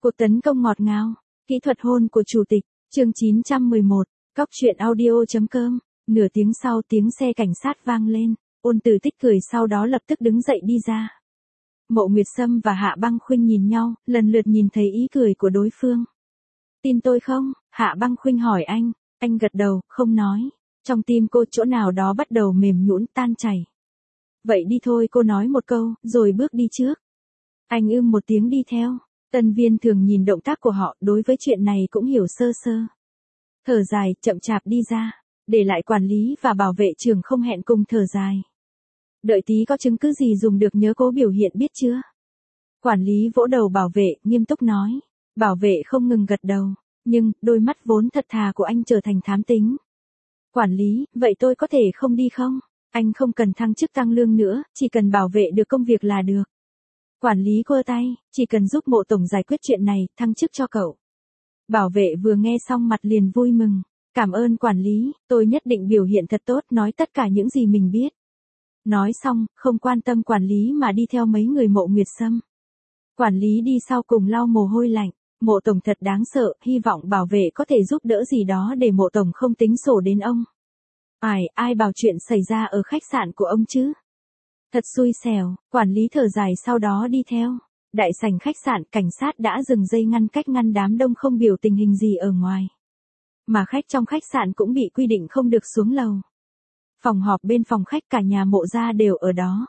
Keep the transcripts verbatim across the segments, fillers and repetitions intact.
Cuộc tấn công ngọt ngào, kỹ thuật hôn của chủ tịch, chương chín trăm mười một, cóc truyện audio chấm com, nửa tiếng sau tiếng xe cảnh sát vang lên, Ôn Từ Tích cười sau đó lập tức đứng dậy đi ra. Mộ Nguyệt Sâm và Hạ Băng Khuynh nhìn nhau, lần lượt nhìn thấy ý cười của đối phương. Tin tôi không? Hạ Băng Khuynh hỏi anh, anh gật đầu, không nói. Trong tim cô chỗ nào đó bắt đầu mềm nhũn tan chảy. Vậy đi thôi, cô nói một câu, rồi bước đi trước. Anh ưm một tiếng đi theo. Tân Viên thường nhìn động tác của họ, đối với chuyện này cũng hiểu sơ sơ. Thở dài, chậm chạp đi ra, để lại quản lý và bảo vệ trưởng không hẹn cùng thở dài. Đợi tí có chứng cứ gì dùng được nhớ cố biểu hiện biết chưa? Quản lý vỗ đầu bảo vệ, nghiêm túc nói. Bảo vệ không ngừng gật đầu, nhưng đôi mắt vốn thật thà của anh trở thành thám tính. Quản lý, vậy tôi có thể không đi không? Anh không cần thăng chức tăng lương nữa, chỉ cần bảo vệ được công việc là được. Quản lý quơ tay, chỉ cần giúp Mộ tổng giải quyết chuyện này, thăng chức cho cậu. Bảo vệ vừa nghe xong mặt liền vui mừng. Cảm ơn quản lý, tôi nhất định biểu hiện thật tốt, nói tất cả những gì mình biết. Nói xong, không quan tâm quản lý mà đi theo mấy người Mộ Nguyệt Sâm. Quản lý đi sau cùng lau mồ hôi lạnh. Mộ tổng thật đáng sợ, hy vọng bảo vệ có thể giúp đỡ gì đó để Mộ tổng không tính sổ đến ông. Ai, ai bảo chuyện xảy ra ở khách sạn của ông chứ? Thật xui xẻo, quản lý thở dài sau đó đi theo. Đại sảnh khách sạn, cảnh sát đã dừng dây ngăn cách ngăn đám đông không biểu tình hình gì ở ngoài. Mà khách trong khách sạn cũng bị quy định không được xuống lầu. Phòng họp bên phòng khách cả nhà Mộ gia đều ở đó.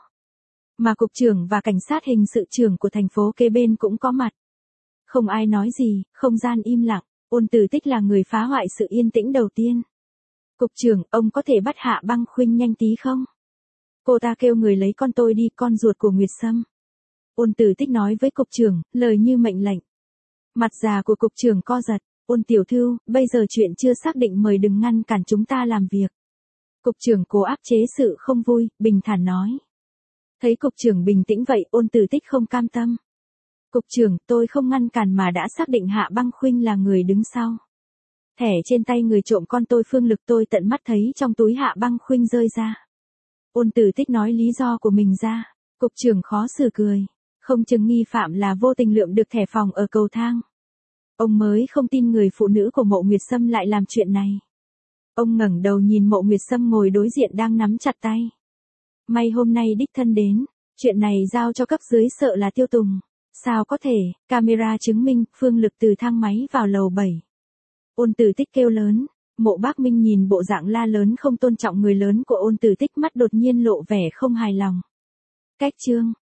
Mà cục trưởng và cảnh sát hình sự trưởng của thành phố kế bên cũng có mặt. Không ai nói gì, không gian im lặng, Ôn Từ Tích là người phá hoại sự yên tĩnh đầu tiên. Cục trưởng, ông có thể bắt Hạ Băng Khuynh nhanh tí không? Cô ta kêu người lấy con tôi đi, con ruột của Nguyệt Sâm. Ôn Từ Tích nói với cục trưởng, lời như mệnh lệnh. Mặt già của cục trưởng co giật, Ôn tiểu thư, bây giờ chuyện chưa xác định, mời đừng ngăn cản chúng ta làm việc. Cục trưởng cố áp chế sự không vui, bình thản nói. Thấy cục trưởng bình tĩnh vậy, Ôn Từ Tích không cam tâm. Cục trưởng, tôi không ngăn cản mà đã xác định Hạ Băng Khuynh là người đứng sau. Thẻ trên tay người trộm con tôi Phương Lực tôi tận mắt thấy trong túi Hạ Băng Khuynh rơi ra. Ôn Từ Tích nói lý do của mình ra. Cục trưởng khó xử cười. Không chừng nghi phạm là vô tình lượm được thẻ phòng ở cầu thang. Ông mới không tin người phụ nữ của Mộ Nguyệt Sâm lại làm chuyện này. Ông ngẩng đầu nhìn Mộ Nguyệt Sâm ngồi đối diện đang nắm chặt tay. May hôm nay đích thân đến. Chuyện này giao cho cấp dưới sợ là Tiêu Tùng. Sao có thể, camera chứng minh, Phương Lực từ thang máy vào lầu bảy. Ôn Từ Tích kêu lớn. Mộ Bác Minh nhìn bộ dạng la lớn không tôn trọng người lớn của Ôn Từ Tích, mắt đột nhiên lộ vẻ không hài lòng. Cách chương,